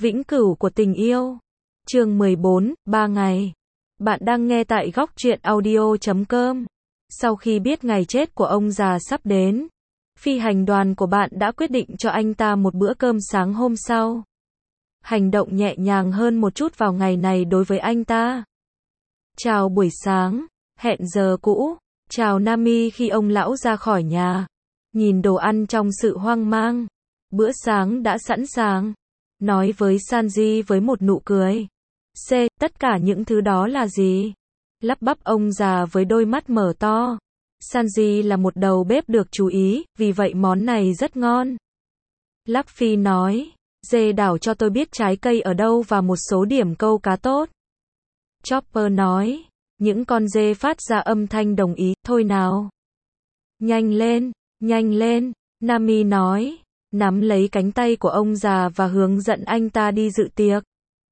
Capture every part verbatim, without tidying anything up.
Vĩnh cửu của tình yêu. Chương mười bốn, ba ngày. Bạn đang nghe tại góc truyện audio chấm com. Sau khi biết ngày chết của ông già sắp đến, phi hành đoàn của bạn đã quyết định cho anh ta một bữa cơm sáng hôm sau. Hành động nhẹ nhàng hơn một chút vào ngày này đối với anh ta. Chào buổi sáng, hẹn giờ cũ. Chào Nami khi ông lão ra khỏi nhà. Nhìn đồ ăn trong sự hoang mang. Bữa sáng đã sẵn sàng. Nói với Sanji với một nụ cười. C, tất cả những thứ đó là gì? Lắp bắp ông già với đôi mắt mở to. Sanji là một đầu bếp được chú ý, vì vậy món này rất ngon. Luffy nói, dê đảo cho tôi biết trái cây ở đâu và một số điểm câu cá tốt. Chopper nói, những con dê phát ra âm thanh đồng ý, thôi nào. Nhanh lên, nhanh lên, Nami nói, nắm lấy cánh tay của ông già và hướng dẫn anh ta đi dự tiệc.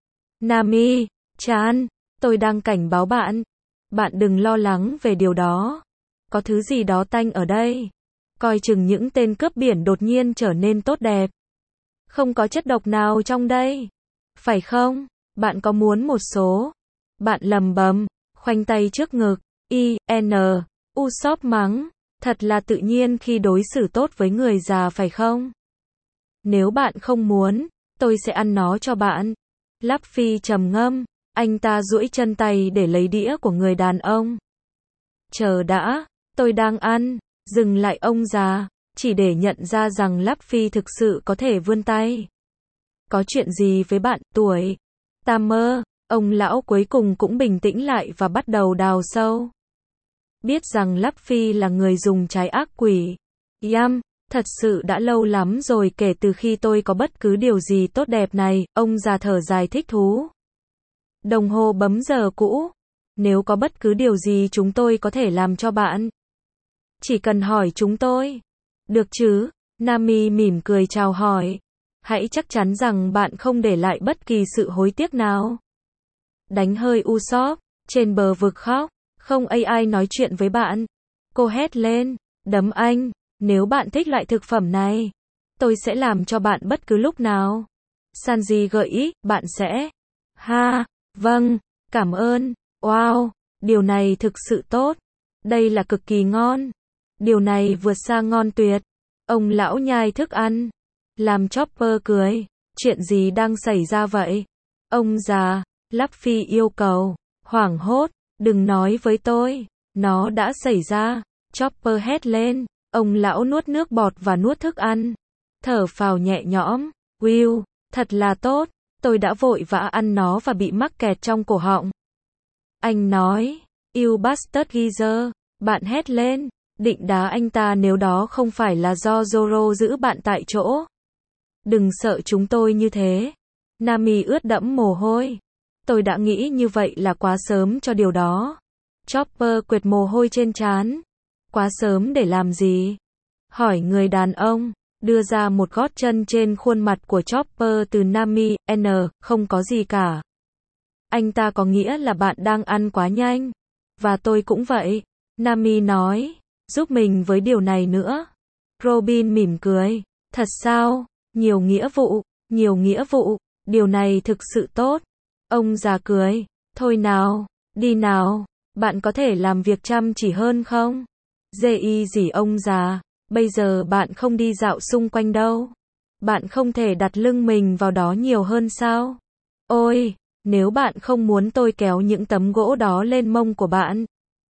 Nami, Chan, tôi đang cảnh báo bạn. Bạn đừng lo lắng về điều đó. Có thứ gì đó tanh ở đây. Coi chừng những tên cướp biển đột nhiên trở nên tốt đẹp. Không có chất độc nào trong đây. Phải không? Bạn có muốn một số? Bạn lầm bầm, khoanh tay trước ngực. I, N, Usopp mắng. Thật là tự nhiên khi đối xử tốt với người già phải không? Nếu bạn không muốn, tôi sẽ ăn nó cho bạn. Luffy trầm ngâm, anh ta duỗi chân tay để lấy đĩa của người đàn ông. Chờ đã, tôi đang ăn. Dừng lại ông già, chỉ để nhận ra rằng Luffy thực sự có thể vươn tay. Có chuyện gì với bạn, tuổi? Tamer, ông lão cuối cùng cũng bình tĩnh lại và bắt đầu đào sâu. Biết rằng Luffy là người dùng trái ác quỷ. Yam, thật sự đã lâu lắm rồi kể từ khi tôi có bất cứ điều gì tốt đẹp này, ông già thở dài thích thú. Đồng hồ bấm giờ cũ. Nếu có bất cứ điều gì chúng tôi có thể làm cho bạn. Chỉ cần hỏi chúng tôi. Được chứ? Nami mỉm cười chào hỏi. Hãy chắc chắn rằng bạn không để lại bất kỳ sự hối tiếc nào. Đánh hơi Usopp, trên bờ vực khóc. Không ai nói chuyện với bạn. Cô hét lên, đấm anh. Nếu bạn thích loại thực phẩm này, tôi sẽ làm cho bạn bất cứ lúc nào. Sanji gợi ý, bạn sẽ. Ha, vâng, cảm ơn. Wow, điều này thực sự tốt. Đây là cực kỳ ngon. Điều này vượt xa ngon tuyệt. Ông lão nhai thức ăn. Làm Chopper cười. Chuyện gì đang xảy ra vậy? Ông già, Luffy yêu cầu. Hoảng hốt, đừng nói với tôi. Nó đã xảy ra. Chopper hét lên. Ông lão nuốt nước bọt và nuốt thức ăn. Thở phào nhẹ nhõm. Will, thật là tốt. Tôi đã vội vã ăn nó và bị mắc kẹt trong cổ họng. Anh nói. You bastard geezer. Bạn hét lên. Định đá anh ta nếu đó không phải là do Zoro giữ bạn tại chỗ. Đừng sợ chúng tôi như thế. Nami ướt đẫm mồ hôi. Tôi đã nghĩ như vậy là quá sớm cho điều đó. Chopper quệt mồ hôi trên trán. Quá sớm để làm gì? Hỏi người đàn ông, đưa ra một gót chân trên khuôn mặt của Chopper từ Nami, N, không có gì cả. Anh ta có nghĩa là bạn đang ăn quá nhanh. Và tôi cũng vậy. Nami nói, giúp mình với điều này nữa. Robin mỉm cười. Thật sao? Nhiều nghĩa vụ, nhiều nghĩa vụ, điều này thực sự tốt. Ông già cười. Thôi nào, đi nào, bạn có thể làm việc chăm chỉ hơn không? Dê y dỉ ông già, bây giờ bạn không đi dạo xung quanh đâu. Bạn không thể đặt lưng mình vào đó nhiều hơn sao? Ôi, nếu bạn không muốn tôi kéo những tấm gỗ đó lên mông của bạn.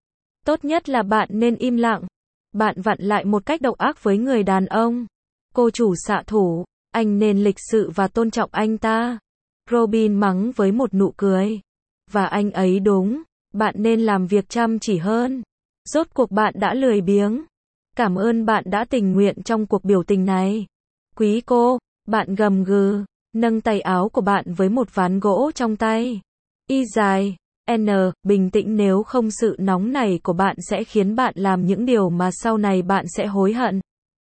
Tốt nhất là bạn nên im lặng. Bạn vặn lại một cách độc ác với người đàn ông. Cô chủ xạ thủ, anh nên lịch sự và tôn trọng anh ta. Robin mắng với một nụ cười. Và anh ấy đúng, bạn nên làm việc chăm chỉ hơn. Rốt cuộc bạn đã lười biếng. Cảm ơn bạn đã tình nguyện trong cuộc biểu tình này. Quý cô, bạn gầm gừ, nâng tay áo của bạn với một ván gỗ trong tay. Y dài, N, bình tĩnh nếu không sự nóng này của bạn sẽ khiến bạn làm những điều mà sau này bạn sẽ hối hận.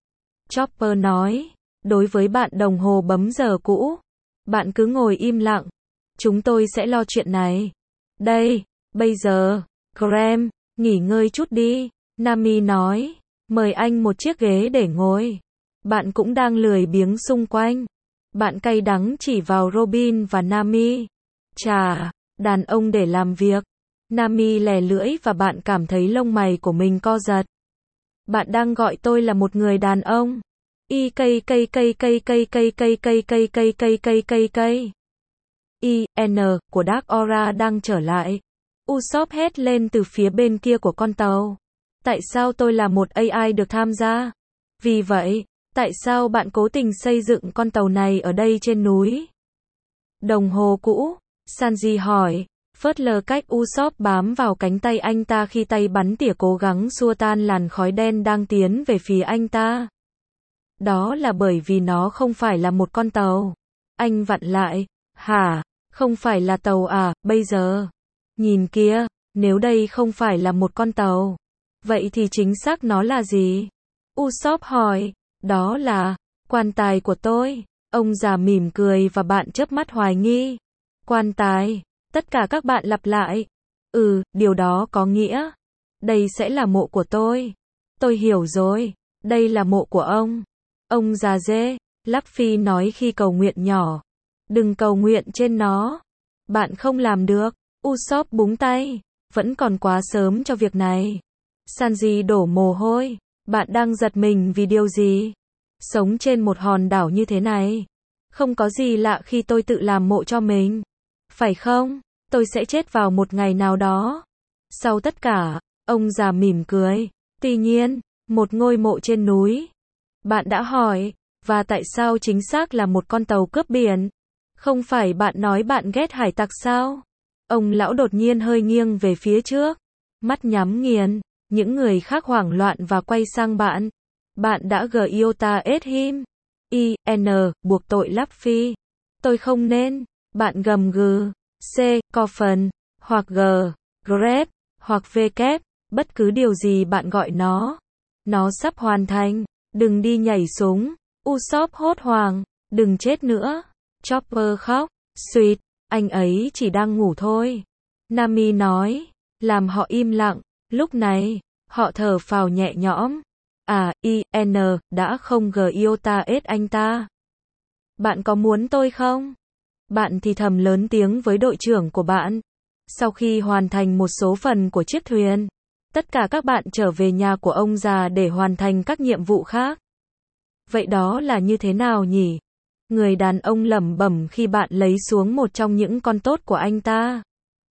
Chopper nói, đối với bạn đồng hồ bấm giờ cũ, bạn cứ ngồi im lặng. Chúng tôi sẽ lo chuyện này. Đây, bây giờ, Graham, nghỉ ngơi chút đi. Nami nói, mời anh một chiếc ghế để ngồi. Bạn cũng đang lười biếng xung quanh. Bạn cay đắng chỉ vào Robin và Nami. Chà, đàn ông để làm việc. Nami lè lưỡi và bạn cảm thấy lông mày của mình co giật. Bạn đang gọi tôi là một người đàn ông. Y cây cây cây cây cây cây cây cây cây cây cây cây cây cây. I, N, của Dark Aura đang trở lại. Usopp hét lên từ phía bên kia của con tàu. Tại sao tôi là một A I được tham gia? Vì vậy, tại sao bạn cố tình xây dựng con tàu này ở đây trên núi? Đồng hồ cũ, Sanji hỏi, phớt lờ cách Usopp bám vào cánh tay anh ta khi tay bắn tỉa cố gắng xua tan làn khói đen đang tiến về phía anh ta. Đó là bởi vì nó không phải là một con tàu. Anh vặn lại, hả, không phải là tàu à, bây giờ. Nhìn kia, nếu đây không phải là một con tàu, vậy thì chính xác nó là gì? Usopp hỏi, đó là, quan tài của tôi. Ông già mỉm cười và bạn chớp mắt hoài nghi. Quan tài, tất cả các bạn lặp lại. Ừ, điều đó có nghĩa. Đây sẽ là mộ của tôi. Tôi hiểu rồi, đây là mộ của ông. Ông già dê, Luffy nói khi cầu nguyện nhỏ. Đừng cầu nguyện trên nó. Bạn không làm được. Usopp búng tay. Vẫn còn quá sớm cho việc này. Sanji đổ mồ hôi. Bạn đang giật mình vì điều gì? Sống trên một hòn đảo như thế này. Không có gì lạ khi tôi tự làm mộ cho mình. Phải không? Tôi sẽ chết vào một ngày nào đó. Sau tất cả, ông già mỉm cười. Tuy nhiên, một ngôi mộ trên núi. Bạn đã hỏi, và tại sao chính xác là một con tàu cướp biển? Không phải bạn nói bạn ghét hải tặc sao? Ông lão đột nhiên hơi nghiêng về phía trước. Mắt nhắm nghiền, những người khác hoảng loạn và quay sang bạn. Bạn đã Giota ết him. I, N, buộc tội Luffy. Tôi không nên. Bạn gầm gừ. C, coffin, hoặc G, grep, hoặc V kép, bất cứ điều gì bạn gọi nó. Nó sắp hoàn thành. Đừng đi nhảy súng. Usopp hốt hoảng. Đừng chết nữa. Chopper khóc. Sweet, anh ấy chỉ đang ngủ thôi. Nami nói. Làm họ im lặng. Lúc này, họ thở phào nhẹ nhõm. À, I, N, đã không Giota ết anh ta. Bạn có muốn tôi không? Bạn thì thầm lớn tiếng với đội trưởng của bạn. Sau khi hoàn thành một số phần của chiếc thuyền, tất cả các bạn trở về nhà của ông già để hoàn thành các nhiệm vụ khác. Vậy đó là như thế nào nhỉ? Người đàn ông lẩm bẩm khi bạn lấy xuống một trong những con tốt của anh ta.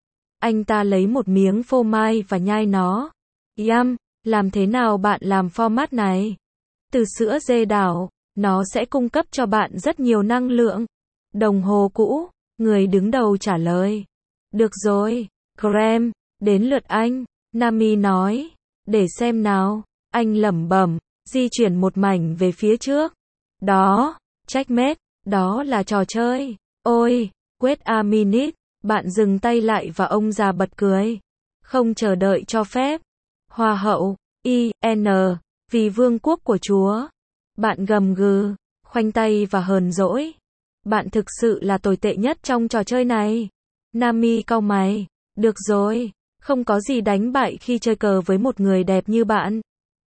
Anh ta lấy một miếng phô mai và nhai nó. Yum, làm thế nào bạn làm format này? Từ sữa dê đảo, nó sẽ cung cấp cho bạn rất nhiều năng lượng. Đồng hồ cũ, người đứng đầu trả lời. Được rồi, Graham, đến lượt anh, Nami nói. Để xem nào, anh lẩm bẩm, di chuyển một mảnh về phía trước. Đó, checkmate, đó là trò chơi. Ôi, wait a minute, bạn dừng tay lại và ông già bật cười. Không chờ đợi cho phép. Hoa hậu, I, N, vì vương quốc của Chúa. Bạn gầm gừ, khoanh tay và hờn dỗi. Bạn thực sự là tồi tệ nhất trong trò chơi này. Nami cau mày. Được rồi, không có gì đánh bại khi chơi cờ với một người đẹp như bạn.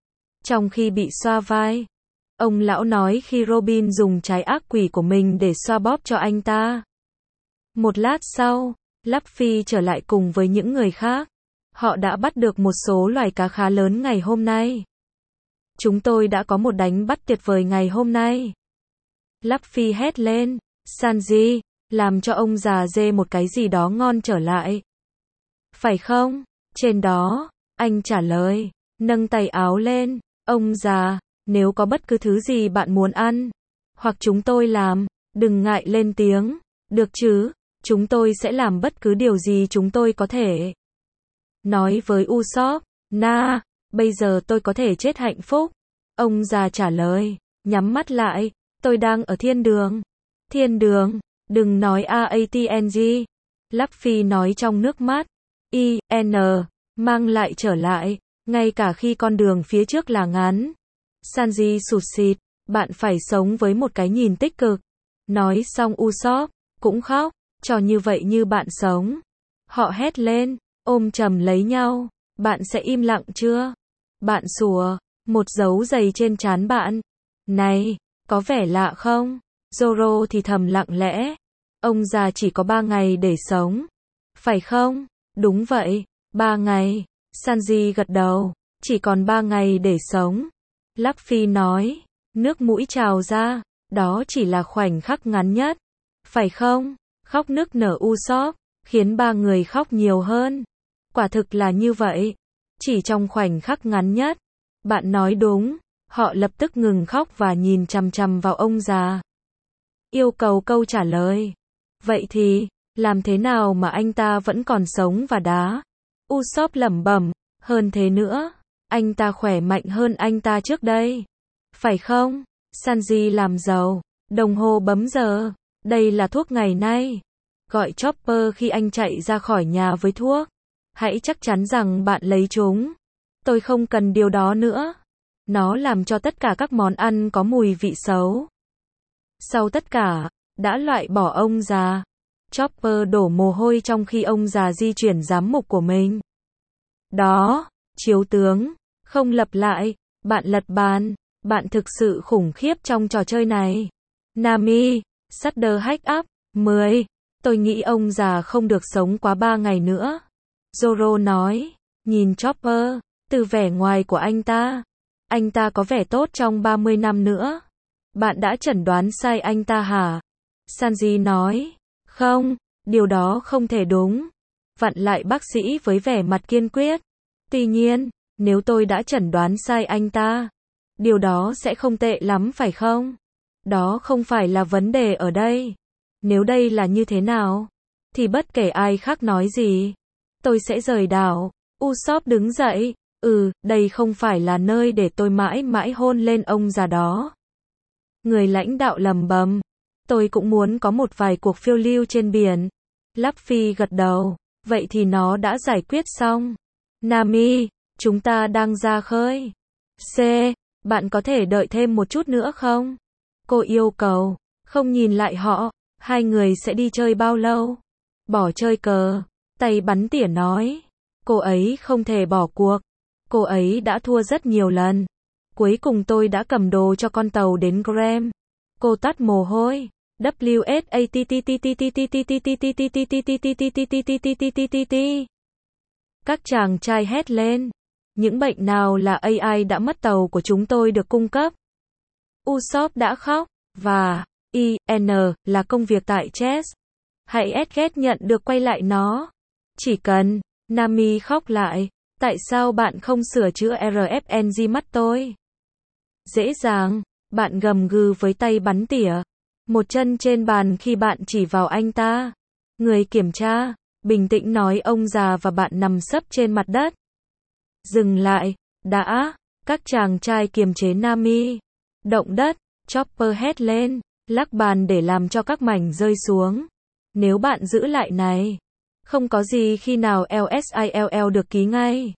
Trong khi bị xoa vai, ông lão nói khi Robin dùng trái ác quỷ của mình để xoa bóp cho anh ta. Một lát sau, Luffy trở lại cùng với những người khác. Họ đã bắt được một số loài cá khá lớn ngày hôm nay. Chúng tôi đã có một đánh bắt tuyệt vời ngày hôm nay. Luffy hét lên. Sanji, làm cho ông già dê một cái gì đó ngon trở lại. Phải không? Trên đó, anh trả lời, nâng tay áo lên. Ông già, nếu có bất cứ thứ gì bạn muốn ăn, hoặc chúng tôi làm, đừng ngại lên tiếng. Được chứ, chúng tôi sẽ làm bất cứ điều gì chúng tôi có thể. Nói với Usopp, na, bây giờ tôi có thể chết hạnh phúc. Ông già trả lời, nhắm mắt lại, tôi đang ở thiên đường. Thiên đường, đừng nói a a tê en giê. Luffy nói trong nước mắt. I, N, mang lại trở lại, ngay cả khi con đường phía trước là ngắn. Sanji sụt sịt, bạn phải sống với một cái nhìn tích cực. Nói xong Usopp, cũng khóc, cho như vậy như bạn sống. Họ hét lên, ôm chầm lấy nhau, bạn sẽ im lặng chưa? Bạn sủa, một dấu giày trên trán bạn. Này, có vẻ lạ không? Zoro thì thầm lặng lẽ. Ông già chỉ có ba ngày để sống. Phải không? Đúng vậy, ba ngày. Sanji gật đầu. Chỉ còn ba ngày để sống. Luffy nói. Nước mũi trào ra. Đó chỉ là khoảnh khắc ngắn nhất. Phải không? Khóc nức nở Usopp, khiến ba người khóc nhiều hơn. Quả thực là như vậy. Chỉ trong khoảnh khắc ngắn nhất. Bạn nói đúng. Họ lập tức ngừng khóc và nhìn chằm chằm vào ông già. Yêu cầu câu trả lời. Vậy thì, làm thế nào mà anh ta vẫn còn sống và đá? Usopp lẩm bẩm, hơn thế nữa, anh ta khỏe mạnh hơn anh ta trước đây. Phải không? Sanji làm giàu, đồng hồ bấm giờ, đây là thuốc ngày nay. Gọi Chopper khi anh chạy ra khỏi nhà với thuốc. Hãy chắc chắn rằng bạn lấy chúng. Tôi không cần điều đó nữa. Nó làm cho tất cả các món ăn có mùi vị xấu. Sau tất cả, đã loại bỏ ông già. Chopper đổ mồ hôi trong khi ông già di chuyển giám mục của mình. Đó, chiếu tướng, không lặp lại, bạn lật bàn, bạn thực sự khủng khiếp trong trò chơi này. Nami, Sutter hack up, mười. Tôi nghĩ ông già không được sống quá ba ngày nữa. Zoro nói, nhìn Chopper, từ vẻ ngoài của anh ta. Anh ta có vẻ tốt trong ba mươi năm nữa. Bạn đã chẩn đoán sai anh ta hả? Sanji nói, không, điều đó không thể đúng. Vặn lại bác sĩ với vẻ mặt kiên quyết. Tuy nhiên, nếu tôi đã chẩn đoán sai anh ta, điều đó sẽ không tệ lắm phải không? Đó không phải là vấn đề ở đây. Nếu đây là như thế nào, thì bất kể ai khác nói gì, tôi sẽ rời đảo. Usopp đứng dậy, ừ, đây không phải là nơi để tôi mãi mãi hôn lên ông già đó. Người lãnh đạo lầm bầm, tôi cũng muốn có một vài cuộc phiêu lưu trên biển. Luffy gật đầu, vậy thì nó đã giải quyết xong. Nami, chúng ta đang ra khơi. C, bạn có thể đợi thêm một chút nữa không? Cô yêu cầu, không nhìn lại họ, hai người sẽ đi chơi bao lâu? Bỏ chơi cờ, tay bắn tỉa nói. Cô ấy không thể bỏ cuộc. Cô ấy đã thua rất nhiều lần. Cuối cùng tôi đã cầm đồ cho con tàu đến Graham. Cô tắt mồ hôi. W S A T T T T T T T T T T T T T T T T. Các chàng trai hét lên. Những bệnh nào là A I đã mất tàu của chúng tôi được cung cấp? Usopp đã khóc. Và I N là công việc tại Chess. Hãy S ghét nhận được quay lại nó. Chỉ cần Nami khóc lại. Tại sao bạn không sửa chữa R F N G mắt tôi? Dễ dàng. Bạn gầm gừ với tay bắn tỉa. Một chân trên bàn khi bạn chỉ vào anh ta. Người kiểm tra, bình tĩnh nói ông già và bạn nằm sấp trên mặt đất. Dừng lại, đã, các chàng trai kiềm chế Nami. Động đất, Chopper hét lên, lắc bàn để làm cho các mảnh rơi xuống. Nếu bạn giữ lại này, không có gì khi nào L S I L L được ký ngay.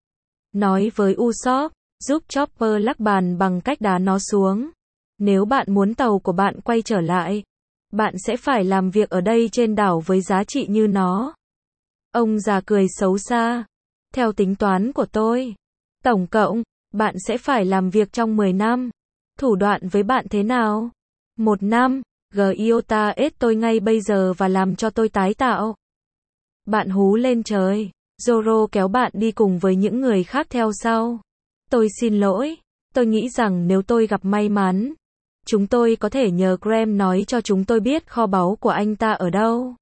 Nói với Usopp, giúp Chopper lắc bàn bằng cách đá nó xuống. Nếu bạn muốn tàu của bạn quay trở lại, bạn sẽ phải làm việc ở đây trên đảo với giá trị như nó. Ông già cười xấu xa. Theo tính toán của tôi, tổng cộng, bạn sẽ phải làm việc trong mười năm. Thủ đoạn với bạn thế nào? Một năm, Giota ết tôi ngay bây giờ và làm cho tôi tái tạo. Bạn hú lên trời. Zoro kéo bạn đi cùng với những người khác theo sau. Tôi xin lỗi. Tôi nghĩ rằng nếu tôi gặp may mắn, chúng tôi có thể nhờ Graham nói cho chúng tôi biết kho báu của anh ta ở đâu.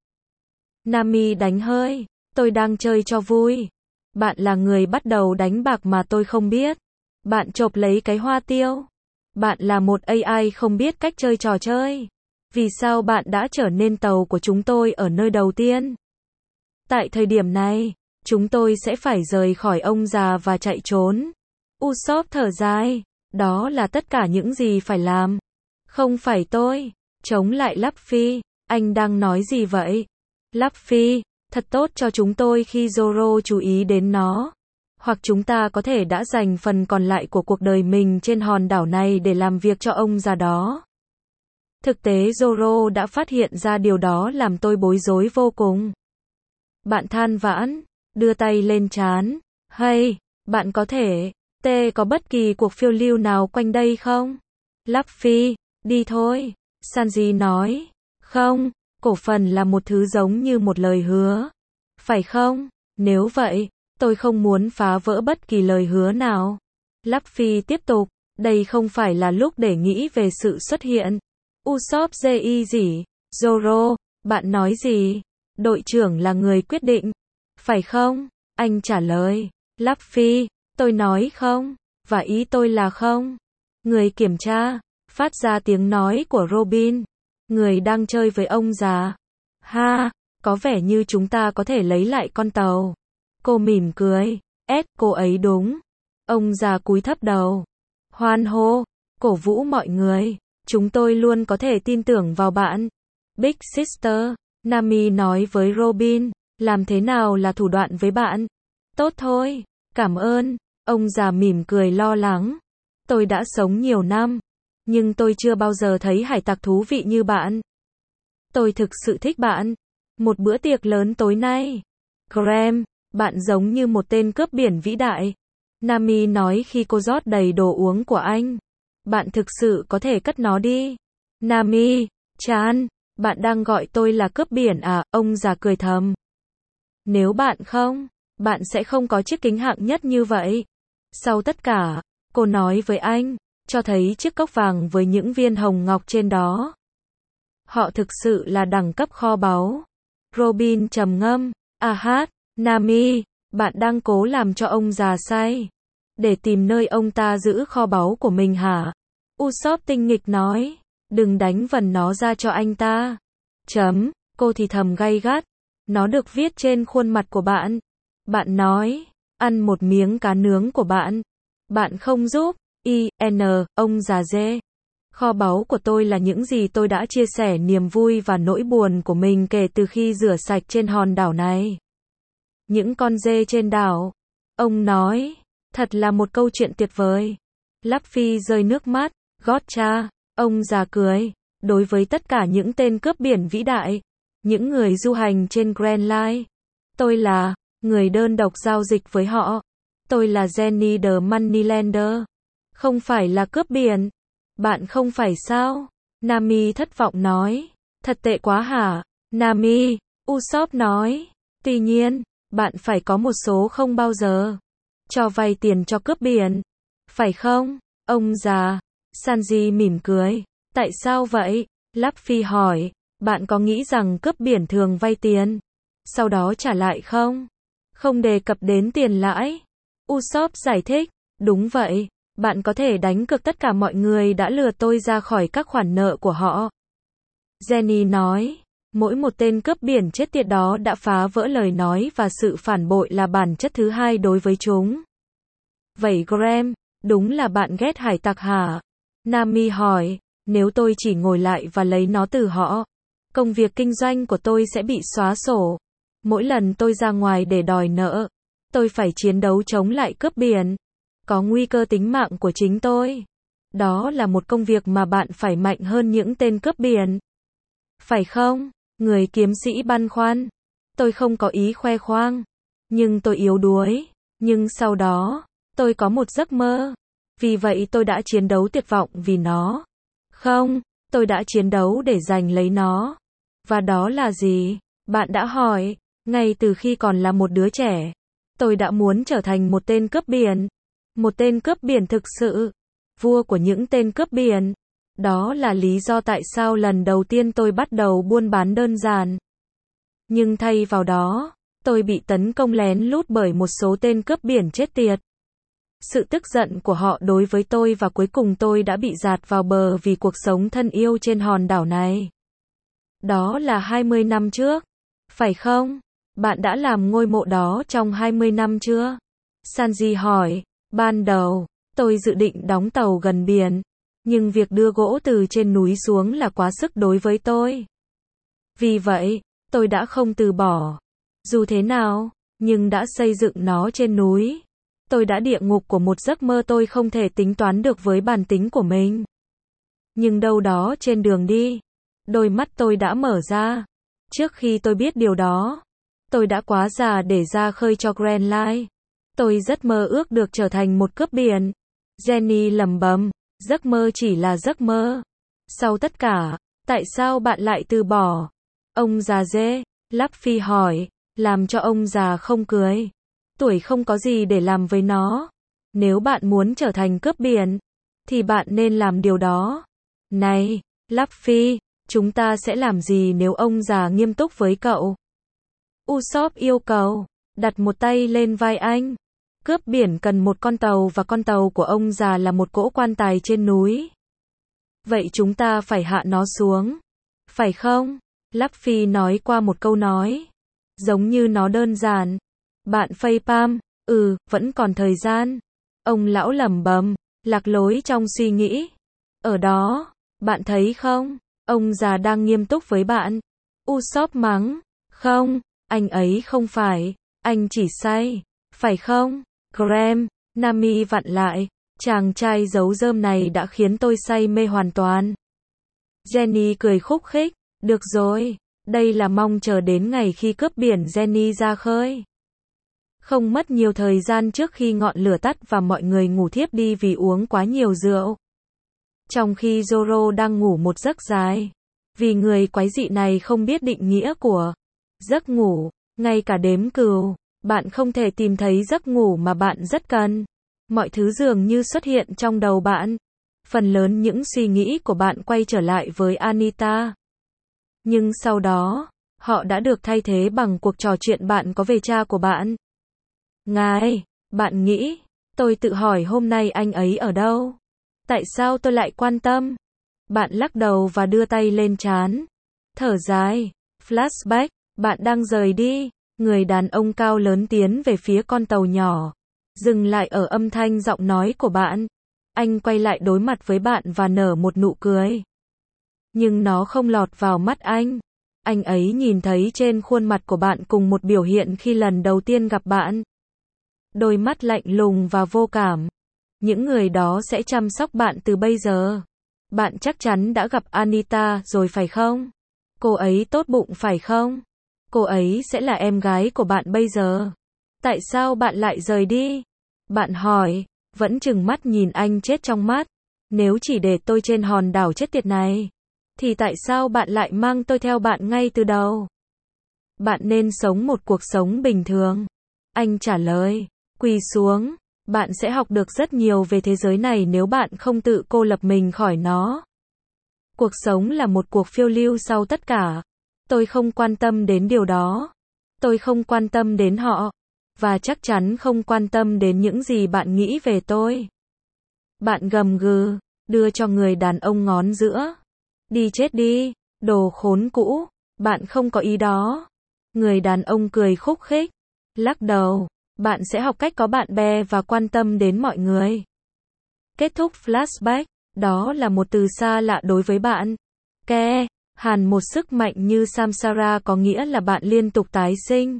Nami đánh hơi. Tôi đang chơi cho vui. Bạn là người bắt đầu đánh bạc mà tôi không biết. Bạn chộp lấy cái hoa tiêu. Bạn là một A I không biết cách chơi trò chơi. Vì sao bạn đã trở nên tàu của chúng tôi ở nơi đầu tiên? Tại thời điểm này, chúng tôi sẽ phải rời khỏi ông già và chạy trốn. Usopp thở dài. Đó là tất cả những gì phải làm. Không phải tôi. Chống lại Luffy. Anh đang nói gì vậy? Luffy, thật tốt cho chúng tôi khi Zoro chú ý đến nó. Hoặc chúng ta có thể đã dành phần còn lại của cuộc đời mình trên hòn đảo này để làm việc cho ông già đó. Thực tế Zoro đã phát hiện ra điều đó làm tôi bối rối vô cùng. Bạn than vãn, đưa tay lên trán. Hay, bạn có thể, tê có bất kỳ cuộc phiêu lưu nào quanh đây không? Luffy, đi thôi. Sanji nói. Không, cổ phần là một thứ giống như một lời hứa. Phải không? Nếu vậy, tôi không muốn phá vỡ bất kỳ lời hứa nào. Luffy tiếp tục. Đây không phải là lúc để nghĩ về sự xuất hiện. Usopp Ji gì? Zoro, bạn nói gì? Đội trưởng là người quyết định. Phải không? Anh trả lời. Luffy, tôi nói không. Và ý tôi là không. Người kiểm tra. Phát ra tiếng nói của Robin. Người đang chơi với ông già. Ha, có vẻ như chúng ta có thể lấy lại con tàu. Cô mỉm cười. Ed, cô ấy đúng. Ông già cúi thấp đầu. Hoan hô, cổ vũ mọi người. Chúng tôi luôn có thể tin tưởng vào bạn. Big Sister, Nami nói với Robin. Làm thế nào là thủ đoạn với bạn? Tốt thôi, cảm ơn. Ông già mỉm cười lo lắng. Tôi đã sống nhiều năm, nhưng tôi chưa bao giờ thấy hải tặc thú vị như bạn. Tôi thực sự thích bạn. Một bữa tiệc lớn tối nay. Graham, bạn giống như một tên cướp biển vĩ đại. Nami nói khi cô rót đầy đồ uống của anh. Bạn thực sự có thể cất nó đi. Nami, Chan, bạn đang gọi tôi là cướp biển à? Ông già cười thầm. Nếu bạn không, bạn sẽ không có chiếc kính hạng nhất như vậy. Sau tất cả, cô nói với anh, cho thấy chiếc cốc vàng với những viên hồng ngọc trên đó. Họ thực sự là đẳng cấp kho báu. Robin trầm ngâm. À hát, Nami, bạn đang cố làm cho ông già say. Để tìm nơi ông ta giữ kho báu của mình hả? Usopp tinh nghịch nói. Đừng đánh vần nó ra cho anh ta. Chấm, cô thì thầm gay gắt. Nó được viết trên khuôn mặt của bạn. Bạn nói, ăn một miếng cá nướng của bạn. Bạn không giúp. I N, ông già dê. Kho báu của tôi là những gì tôi đã chia sẻ niềm vui và nỗi buồn của mình kể từ khi rửa sạch trên hòn đảo này. Những con dê trên đảo. Ông nói, thật là một câu chuyện tuyệt vời. Luffy rơi nước mắt. Gotcha. Ông già cười. Đối với tất cả những tên cướp biển vĩ đại, những người du hành trên Grand Line, tôi là người đơn độc giao dịch với họ. Tôi là Jenny the Moneylender. Không phải là cướp biển. Bạn không phải sao? Nami thất vọng nói. Thật tệ quá hả? Nami, Usopp nói. Tuy nhiên, bạn phải có một số không bao giờ cho vay tiền cho cướp biển. Phải không? Ông già. Sanji mỉm cười. Tại sao vậy? Luffy hỏi. Bạn có nghĩ rằng cướp biển thường vay tiền, sau đó trả lại không? Không đề cập đến tiền lãi. Usopp giải thích. Đúng vậy. Bạn có thể đánh cược tất cả mọi người đã lừa tôi ra khỏi các khoản nợ của họ. Jenny nói. Mỗi một tên cướp biển chết tiệt đó đã phá vỡ lời nói và sự phản bội là bản chất thứ hai đối với chúng. Vậy Graham, đúng là bạn ghét hải tặc hả? Nami hỏi. Nếu tôi chỉ ngồi lại và lấy nó từ họ, công việc kinh doanh của tôi sẽ bị xóa sổ. Mỗi lần tôi ra ngoài để đòi nợ, tôi phải chiến đấu chống lại cướp biển. Có nguy cơ tính mạng của chính tôi. Đó là một công việc mà bạn phải mạnh hơn những tên cướp biển. Phải không? Người kiếm sĩ băn khoăn. Tôi không có ý khoe khoang. Nhưng tôi yếu đuối. Nhưng sau đó, tôi có một giấc mơ. Vì vậy tôi đã chiến đấu tuyệt vọng vì nó. Không, tôi đã chiến đấu để giành lấy nó. Và đó là gì? Bạn đã hỏi. Ngay từ khi còn là một đứa trẻ, tôi đã muốn trở thành một tên cướp biển. Một tên cướp biển thực sự. Vua của những tên cướp biển. Đó là lý do tại sao lần đầu tiên tôi bắt đầu buôn bán đơn giản. Nhưng thay vào đó, tôi bị tấn công lén lút bởi một số tên cướp biển chết tiệt. Sự tức giận của họ đối với tôi và cuối cùng tôi đã bị dạt vào bờ vì cuộc sống thân yêu trên hòn đảo này. Đó là hai mươi năm trước. Phải không? Bạn đã làm ngôi mộ đó trong hai mươi năm chưa? Sanji hỏi. Ban đầu, tôi dự định đóng tàu gần biển. Nhưng việc đưa gỗ từ trên núi xuống là quá sức đối với tôi. Vì vậy, tôi đã không từ bỏ. Dù thế nào, nhưng đã xây dựng nó trên núi. Tôi đã địa ngục của một giấc mơ tôi không thể tính toán được với bản tính của mình. Nhưng đâu đó trên đường đi, đôi mắt tôi đã mở ra. Trước khi tôi biết điều đó, tôi đã quá già để ra khơi cho Grand Line. Tôi rất mơ ước được trở thành một cướp biển. Jenny lẩm bẩm, giấc mơ chỉ là giấc mơ. Sau tất cả, Tại sao bạn lại từ bỏ? Ông già dê, Luffy hỏi, làm cho ông già không cười. Tuổi không có gì để làm với nó. Nếu bạn muốn trở thành cướp biển, thì bạn nên làm điều đó. Này, Luffy, chúng ta sẽ làm gì nếu ông già nghiêm túc với cậu? Usopp yêu cầu, đặt một tay lên vai anh. Cướp biển cần một con tàu và con tàu của ông già là một cỗ quan tài trên núi. Vậy chúng ta phải hạ nó xuống. Phải không? Luffy nói qua một câu nói. Giống như nó đơn giản. Bạn phây pam, ừ, vẫn còn thời gian. Ông lão lẩm bẩm, lạc lối trong suy nghĩ. Ở đó, bạn thấy không? Ông già đang nghiêm túc với bạn. Usopp mắng. Không, anh ấy không phải. Anh chỉ say. Phải không? Graham, Nami vặn lại. Chàng trai giấu rơm này đã khiến tôi say mê hoàn toàn. Jenny cười khúc khích. Được rồi, đây là mong chờ đến ngày khi cướp biển Jenny ra khơi. Không mất nhiều thời gian trước khi ngọn lửa tắt và mọi người ngủ thiếp đi vì uống quá nhiều rượu. Trong khi Zoro đang ngủ một giấc dài. Vì người quái dị này không biết định nghĩa của giấc ngủ, ngay cả đếm cừu, bạn không thể tìm thấy giấc ngủ mà bạn rất cần. Mọi thứ dường như xuất hiện trong đầu bạn. Phần lớn những suy nghĩ của bạn quay trở lại với Anita. Nhưng sau đó, họ đã được thay thế bằng cuộc trò chuyện bạn có về cha của bạn. Ngài, bạn nghĩ, tôi tự hỏi hôm nay anh ấy ở đâu? Tại sao tôi lại quan tâm? Bạn lắc đầu và đưa tay lên trán. Thở dài. Flashback, bạn đang rời đi. Người đàn ông cao lớn tiến về phía con tàu nhỏ. Dừng lại ở âm thanh giọng nói của bạn. Anh quay lại đối mặt với bạn và nở một nụ cười. Nhưng nó không lọt vào mắt anh. Anh ấy nhìn thấy trên khuôn mặt của bạn cùng một biểu hiện khi lần đầu tiên gặp bạn. Đôi mắt lạnh lùng và vô cảm. Những người đó sẽ chăm sóc bạn từ bây giờ. Bạn chắc chắn đã gặp Anita rồi phải không? Cô ấy tốt bụng phải không? Cô ấy sẽ là em gái của bạn bây giờ. Tại sao bạn lại rời đi? Bạn hỏi, vẫn trừng mắt nhìn anh chết trong mắt. Nếu chỉ để tôi trên hòn đảo chết tiệt này, thì tại sao bạn lại mang tôi theo bạn ngay từ đầu? Bạn nên sống một cuộc sống bình thường. Anh trả lời, quỳ xuống. Bạn sẽ học được rất nhiều về thế giới này nếu bạn không tự cô lập mình khỏi nó. Cuộc sống là một cuộc phiêu lưu sau tất cả. Tôi không quan tâm đến điều đó. Tôi không quan tâm đến họ. Và chắc chắn không quan tâm đến những gì bạn nghĩ về tôi. Bạn gầm gừ, đưa cho người đàn ông ngón giữa. Đi chết đi, đồ khốn cũ, bạn không có ý đó. Người đàn ông cười khúc khích, lắc đầu, bạn sẽ học cách có bạn bè và quan tâm đến mọi người. Kết thúc flashback, đó là một từ xa lạ đối với bạn. Ke, hàn một sức mạnh như Samsara có nghĩa là bạn liên tục tái sinh.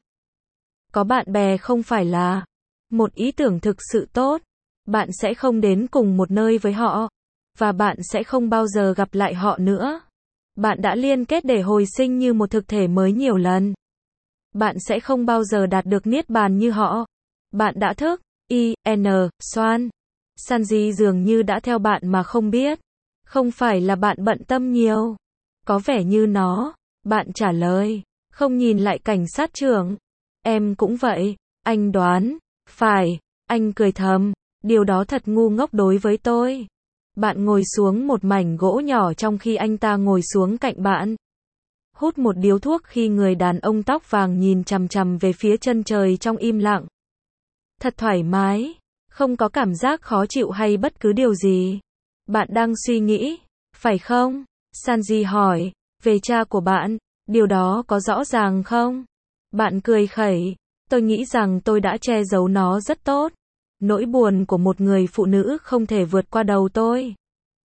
Có bạn bè không phải là một ý tưởng thực sự tốt. Bạn sẽ không đến cùng một nơi với họ. Và bạn sẽ không bao giờ gặp lại họ nữa. Bạn đã liên kết để hồi sinh như một thực thể mới nhiều lần. Bạn sẽ không bao giờ đạt được niết bàn như họ. Bạn đã thức. I, N, Soan. Sanji dường như đã theo bạn mà không biết. Không phải là bạn bận tâm nhiều. Có vẻ như nó. Bạn trả lời. Không nhìn lại cảnh sát trưởng. Em cũng vậy. Anh đoán. Phải. Anh cười thầm. Điều đó thật ngu ngốc đối với tôi. Bạn ngồi xuống một mảnh gỗ nhỏ trong khi anh ta ngồi xuống cạnh bạn. Hút một điếu thuốc khi người đàn ông tóc vàng nhìn chằm chằm về phía chân trời trong im lặng. Thật thoải mái. Không có cảm giác khó chịu hay bất cứ điều gì. Bạn đang suy nghĩ, phải không? Sanji hỏi, về cha của bạn, điều đó có rõ ràng không? Bạn cười khẩy, tôi nghĩ rằng tôi đã che giấu nó rất tốt. Nỗi buồn của một người phụ nữ không thể vượt qua đầu tôi.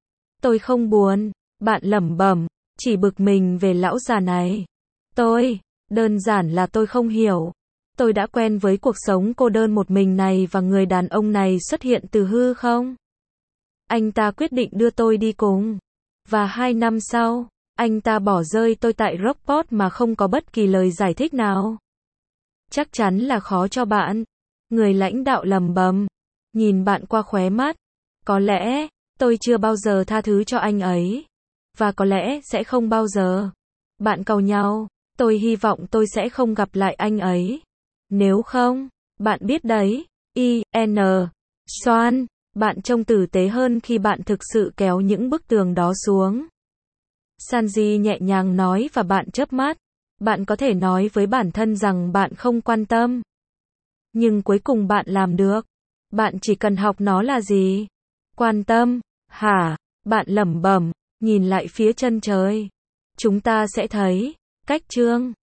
Tôi không buồn, bạn lẩm bẩm, chỉ bực mình về lão già này. Tôi, đơn giản là tôi không hiểu. Tôi đã quen với cuộc sống cô đơn một mình này và người đàn ông này xuất hiện từ hư không? Anh ta quyết định đưa tôi đi cùng. Và hai năm sau, anh ta bỏ rơi tôi tại Rockport mà không có bất kỳ lời giải thích nào. Chắc chắn là khó cho bạn. Người lãnh đạo lẩm bẩm, nhìn bạn qua khóe mắt. Có lẽ, tôi chưa bao giờ tha thứ cho anh ấy. và có lẽ sẽ không bao giờ. Bạn cầu nhau, tôi hy vọng tôi sẽ không gặp lại anh ấy. Nếu không, bạn biết đấy, I N Soan, bạn trông tử tế hơn khi bạn thực sự kéo những bức tường đó xuống. Sanji nhẹ nhàng nói và bạn chớp mắt. Bạn có thể nói với bản thân rằng bạn không quan tâm. Nhưng cuối cùng bạn làm được. Bạn chỉ cần học nó là gì? Quan tâm, hả? Bạn lẩm bẩm, nhìn lại phía chân trời. Chúng ta sẽ thấy. Cách chương